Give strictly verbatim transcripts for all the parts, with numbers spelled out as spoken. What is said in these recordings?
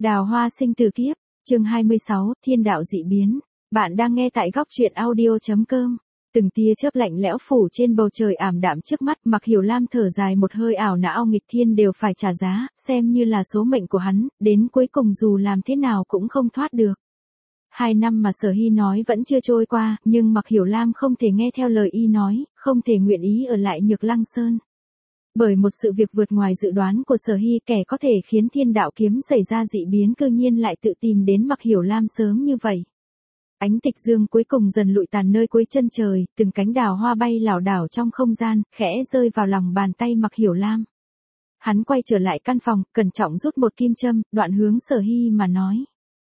Đào hoa sinh từ kiếp, chương hai mươi sáu, thiên đạo dị biến. Bạn đang nghe tại góc truyện audio chấm com. Từng tia chớp lạnh lẽo phủ trên bầu trời ảm đạm trước mắt, Mạc Hiểu Lam thở dài một hơi, ảo não nghịch thiên đều phải trả giá, xem như là số mệnh của hắn, đến cuối cùng dù làm thế nào cũng không thoát được. Hai năm mà Sở Hy nói vẫn chưa trôi qua, nhưng Mạc Hiểu Lam không thể nghe theo lời y nói, không thể nguyện ý ở lại Nhược Lăng Sơn. Bởi một sự việc vượt ngoài dự đoán của Sở Hy, kẻ có thể khiến thiên đạo kiếm xảy ra dị biến cư nhiên lại tự tìm đến Mạc Hiểu Lam sớm như vậy. Ánh tịch dương cuối cùng dần lụi tàn nơi cuối chân trời, từng cánh đào hoa bay lảo đảo trong không gian, khẽ rơi vào lòng bàn tay Mạc Hiểu Lam. Hắn quay trở lại căn phòng, cẩn trọng rút một kim châm, đoạn hướng Sở Hy mà nói.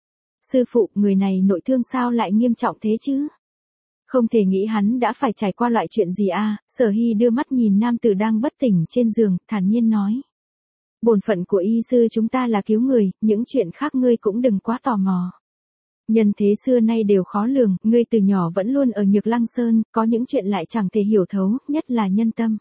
Sư phụ, người này nội thương sao lại nghiêm trọng thế chứ? Không thể nghĩ hắn đã phải trải qua loại chuyện gì à? Sở Hy đưa mắt nhìn nam tử đang bất tỉnh trên giường, thản nhiên nói. Bổn phận của y sư chúng ta là cứu người, những chuyện khác ngươi cũng đừng quá tò mò. Nhân thế xưa nay đều khó lường, ngươi từ nhỏ vẫn luôn ở Nhược Lăng Sơn, có những chuyện lại chẳng thể hiểu thấu, nhất là nhân tâm.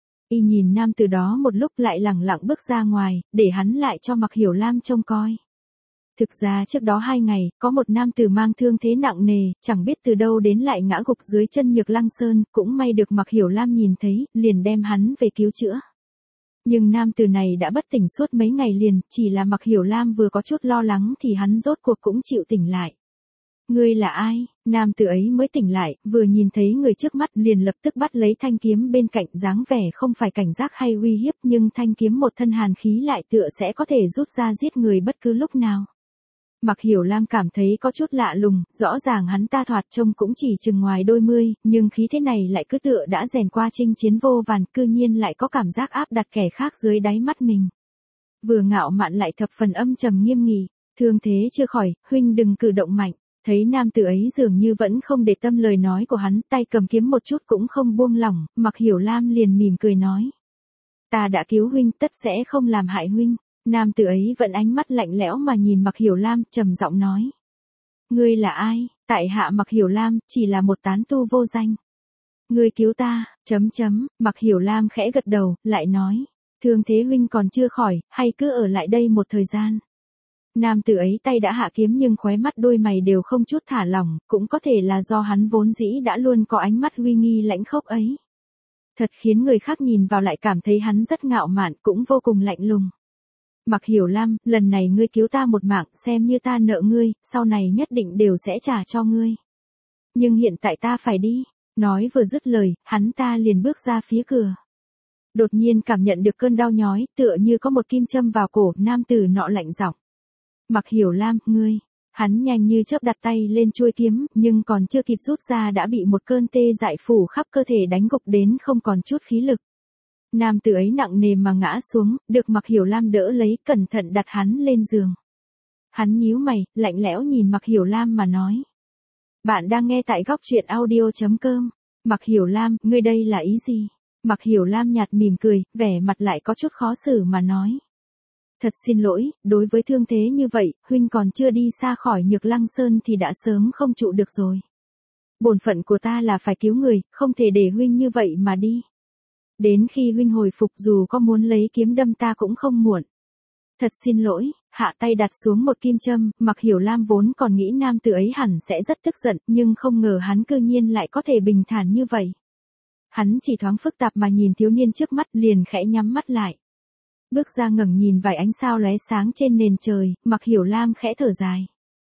Y nhìn nam tử đó một lúc lại lẳng lặng bước ra ngoài, để hắn lại cho Mạc Hiểu Lam trông coi. Thực ra trước đó hai ngày, có một nam tử mang thương thế nặng nề, chẳng biết từ đâu đến lại ngã gục dưới chân Nhược Lăng Sơn, cũng may được Mạc Hiểu Lam nhìn thấy, liền đem hắn về cứu chữa. Nhưng nam tử này đã bất tỉnh suốt mấy ngày liền, chỉ là Mạc Hiểu Lam vừa có chút lo lắng thì hắn rốt cuộc cũng chịu tỉnh lại. Ngươi là ai? Nam tử ấy mới tỉnh lại, vừa nhìn thấy người trước mắt liền lập tức bắt lấy thanh kiếm bên cạnh, dáng vẻ không phải cảnh giác hay uy hiếp, nhưng thanh kiếm một thân hàn khí lại tựa sẽ có thể rút ra giết người bất cứ lúc nào. Mạc Hiểu Lam cảm thấy có chút lạ lùng, rõ ràng hắn ta thoạt trông cũng chỉ chừng ngoài đôi mươi, nhưng khí thế này lại cứ tựa đã rèn qua chinh chiến vô vàn, cư nhiên lại có cảm giác áp đặt kẻ khác dưới đáy mắt mình. Vừa ngạo mạn lại thập phần âm trầm nghiêm nghị, thương thế chưa khỏi, huynh đừng cử động mạnh. Thấy nam tử ấy dường như vẫn không để tâm lời nói của hắn, tay cầm kiếm một chút cũng không buông lỏng, Mạc Hiểu Lam liền mỉm cười nói. Ta đã cứu huynh, tất sẽ không làm hại huynh. Nam tử ấy vẫn ánh mắt lạnh lẽo mà nhìn Mạc Hiểu Lam, trầm giọng nói. Ngươi là ai? Tại hạ Mạc Hiểu Lam, chỉ là một tán tu vô danh. Ngươi cứu ta, chấm chấm, Mạc Hiểu Lam khẽ gật đầu, lại nói. Thương thế huynh còn chưa khỏi, hay cứ ở lại đây một thời gian. Nam tử ấy tay đã hạ kiếm nhưng khóe mắt đôi mày đều không chút thả lỏng, cũng có thể là do hắn vốn dĩ đã luôn có ánh mắt uy nghi lãnh khốc ấy. Thật khiến người khác nhìn vào lại cảm thấy hắn rất ngạo mạn, cũng vô cùng lạnh lùng. Mạc Hiểu Lam, lần này ngươi cứu ta một mạng, xem như ta nợ ngươi, sau này nhất định đều sẽ trả cho ngươi. Nhưng hiện tại ta phải đi. Nói vừa dứt lời, hắn ta liền bước ra phía cửa. Đột nhiên cảm nhận được cơn đau nhói, tựa như có một kim châm vào cổ, nam tử nọ lạnh giọng. Mạc Hiểu Lam, ngươi. Hắn nhanh như chớp đặt tay lên chuôi kiếm, nhưng còn chưa kịp rút ra đã bị một cơn tê dại phủ khắp cơ thể đánh gục đến không còn chút khí lực. Nam tử ấy nặng nề mà ngã xuống, được Mạc Hiểu Lam đỡ lấy, cẩn thận đặt hắn lên giường. Hắn nhíu mày, lạnh lẽo nhìn Mạc Hiểu Lam mà nói. Bạn đang nghe tại góc truyện audio chấm com. Mạc Hiểu Lam, ngươi đây là ý gì? Mạc Hiểu Lam nhạt mỉm cười, vẻ mặt lại có chút khó xử mà nói. Thật xin lỗi, đối với thương thế như vậy, huynh còn chưa đi xa khỏi Nhược Lăng Sơn thì đã sớm không trụ được rồi. Bổn phận của ta là phải cứu người, không thể để huynh như vậy mà đi. Đến khi huynh hồi phục dù có muốn lấy kiếm đâm ta cũng không muộn. Thật xin lỗi, hạ tay đặt xuống một kim châm, Mạc Hiểu Lam vốn còn nghĩ nam tử ấy hẳn sẽ rất tức giận, nhưng không ngờ hắn cư nhiên lại có thể bình thản như vậy. Hắn chỉ thoáng phức tạp mà nhìn thiếu niên trước mắt, liền khẽ nhắm mắt lại. Bước ra ngẩng nhìn vài ánh sao lóe sáng trên nền trời, Mạc Hiểu Lam khẽ thở dài.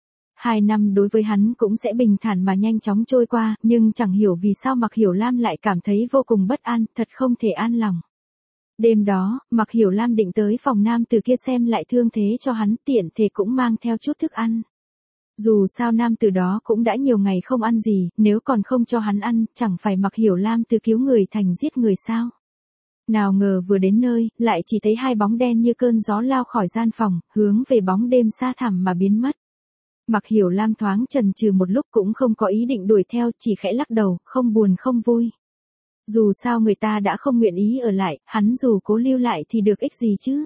Hai năm đối với hắn cũng sẽ bình thản mà nhanh chóng trôi qua, nhưng chẳng hiểu vì sao Mạc Hiểu Lam lại cảm thấy vô cùng bất an, thật không thể an lòng. Đêm đó, Mạc Hiểu Lam định tới phòng nam tử kia xem lại thương thế cho hắn, tiện thể cũng mang theo chút thức ăn. Dù sao nam tử đó cũng đã nhiều ngày không ăn gì, nếu còn không cho hắn ăn, chẳng phải Mạc Hiểu Lam từ cứu người thành giết người sao? Nào ngờ vừa đến nơi, lại chỉ thấy hai bóng đen như cơn gió lao khỏi gian phòng, hướng về bóng đêm xa thẳm mà biến mất. Mạc Hiểu Lam thoáng chần chừ một lúc cũng không có ý định đuổi theo, chỉ khẽ lắc đầu, không buồn không vui. Dù sao người ta đã không nguyện ý ở lại, hắn dù cố lưu lại thì được ích gì chứ.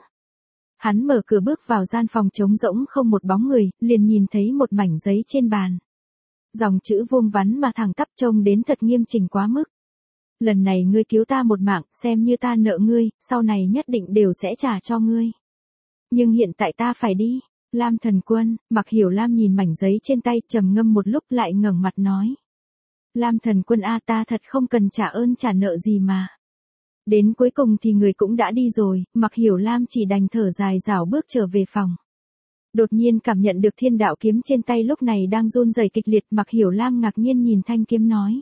Hắn mở cửa bước vào gian phòng trống rỗng không một bóng người, liền nhìn thấy một mảnh giấy trên bàn. Dòng chữ vuông vắn mà thẳng tắp trông đến thật nghiêm chỉnh quá mức. Lần này ngươi cứu ta một mạng, xem như ta nợ ngươi, sau này nhất định đều sẽ trả cho ngươi. Nhưng hiện tại ta phải đi. Lam Thần Quân, Mặc Hiểu Lam nhìn mảnh giấy trên tay, trầm ngâm một lúc lại ngẩng mặt nói. Lam Thần Quân a, ta thật không cần trả ơn trả nợ gì mà. Đến cuối cùng thì người cũng đã đi rồi, Mặc Hiểu Lam chỉ đành thở dài rảo bước trở về phòng. Đột nhiên cảm nhận được thiên đạo kiếm trên tay lúc này đang run rẩy kịch liệt, Mặc Hiểu Lam ngạc nhiên nhìn thanh kiếm nói.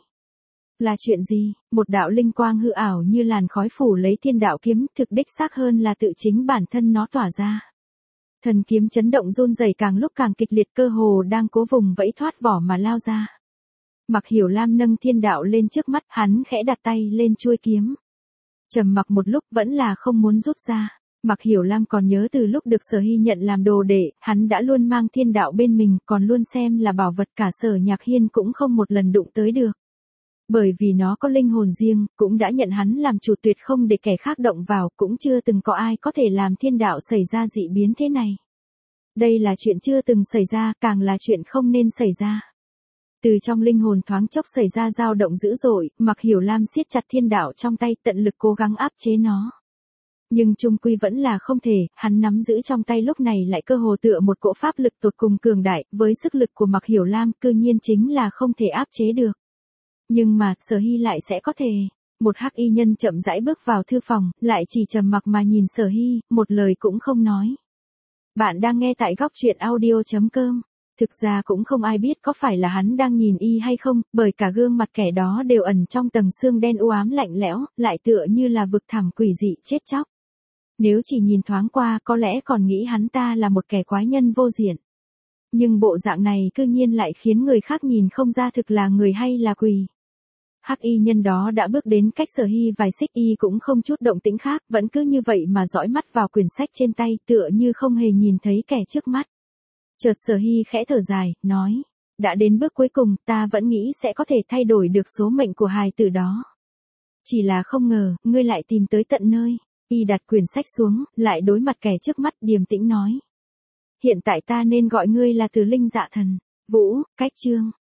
Là chuyện gì? Một đạo linh quang hư ảo như làn khói phủ lấy thiên đạo kiếm, thực đích xác hơn là tự chính bản thân nó tỏa ra. Thần kiếm chấn động run rẩy càng lúc càng kịch liệt, cơ hồ đang cố vùng vẫy thoát vỏ mà lao ra. Mặc Hiểu Lam nâng thiên đạo lên trước mắt, hắn khẽ đặt tay lên chuôi kiếm. Trầm mặc một lúc vẫn là không muốn rút ra. Mặc Hiểu Lam còn nhớ từ lúc được Sở Hy nhận làm đồ đệ, hắn đã luôn mang thiên đạo bên mình, còn luôn xem là bảo vật, cả Sở Nhạc Hiên cũng không một lần đụng tới được. Bởi vì nó có linh hồn riêng, cũng đã nhận hắn làm chủ, tuyệt không để kẻ khác động vào, cũng chưa từng có ai có thể làm thiên đạo xảy ra dị biến thế này. Đây là chuyện chưa từng xảy ra, càng là chuyện không nên xảy ra. Từ trong linh hồn thoáng chốc xảy ra dao động dữ dội, Mặc Hiểu Lam siết chặt thiên đạo trong tay, tận lực cố gắng áp chế nó. Nhưng chung quy vẫn là không thể, hắn nắm giữ trong tay lúc này lại cơ hồ tựa một cỗ pháp lực tột cùng cường đại, với sức lực của Mặc Hiểu Lam, cư nhiên chính là không thể áp chế được. Nhưng mà, Sở Hy lại sẽ có thể. Một hắc y nhân chậm rãi bước vào thư phòng, lại chỉ trầm mặc mà nhìn Sở Hy, một lời cũng không nói. Bạn đang nghe tại góc truyện audio chấm com. Thực ra cũng không ai biết có phải là hắn đang nhìn y hay không, bởi cả gương mặt kẻ đó đều ẩn trong tầng xương đen u ám lạnh lẽo, lại tựa như là vực thẳm quỷ dị chết chóc. Nếu chỉ nhìn thoáng qua có lẽ còn nghĩ hắn ta là một kẻ quái nhân vô diện. Nhưng bộ dạng này cư nhiên lại khiến người khác nhìn không ra thực là người hay là quỷ. Hắc y nhân đó đã bước đến cách Sở Hy vài xích, y cũng không chút động tĩnh khác, vẫn cứ như vậy mà dõi mắt vào quyển sách trên tay, tựa như không hề nhìn thấy kẻ trước mắt. Chợt Sở Hy khẽ thở dài, nói, đã đến bước cuối cùng, ta vẫn nghĩ sẽ có thể thay đổi được số mệnh của hài tử đó. Chỉ là không ngờ, ngươi lại tìm tới tận nơi. Y đặt quyển sách xuống, lại đối mặt kẻ trước mắt, điềm tĩnh nói. Hiện tại ta nên gọi ngươi là Từ Linh Dạ Thần. Vũ, cách chương.